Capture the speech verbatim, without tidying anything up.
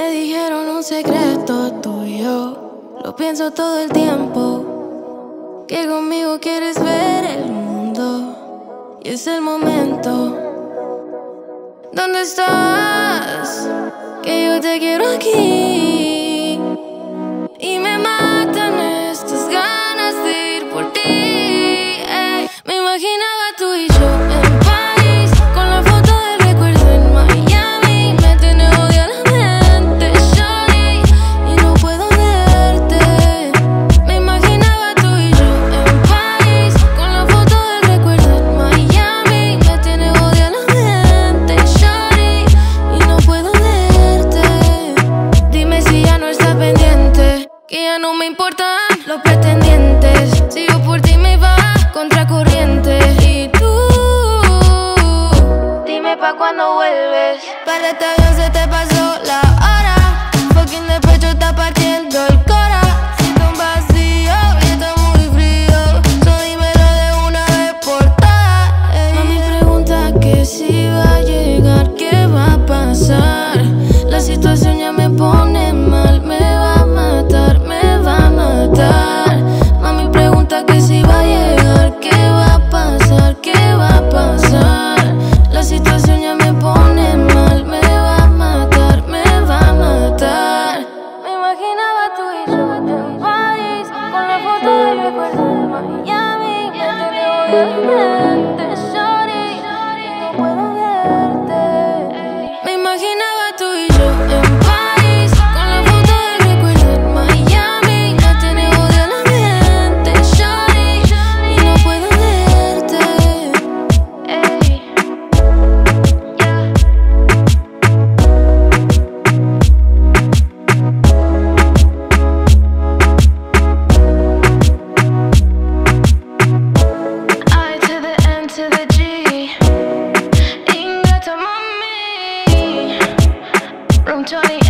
Me dijeron un secreto tuyo, lo pienso todo el tiempo, que conmigo quieres ver el mundo. Y es el momento. ¿Dónde estás? Que yo te quiero aquí. Y me matan estas ganas de ir por ti. Ey. Me imaginaba tú y yo en París, con la foto del recuerdo en Miami. Me tiene odia la mente, shawty, y no puedo verte. Me imaginaba tú y yo en París, con la foto del recuerdo en Miami. Me tiene odia la mente, shawty, y no puedo verte. Dime si ya no estás pendiente, que ya no me importan los pretendientes. Si yo por ti me iba contracorriente. Y tú, dime pa' cuando vuelves. Para este avión se te pasó la hora. Fucking de pecho está partiendo el cora. Siento un vacío y está muy frío. So dímelo de una vez por todas. Mami pregunta que si va a llegar, qué va a pasar. La situación ya me pone mal, me va a matar, me va a matar. Mami pregunta que si va a llegar, qué va a pasar, qué va a pasar. La situación ya me pone mal, me va a matar, me va a matar. Me imaginaba tú y yo en París, con la foto del recuerdo de Miami. Me tiene odia la mente, shawty, y no puedo verte. Me imaginaba tú y yo en París, con la foto del recuerdo en Miami. Me tiene odia la mente, shawty, y no puedo verte. Ey, yeah. I to the N to the G. Ingrata mami. Room twenty.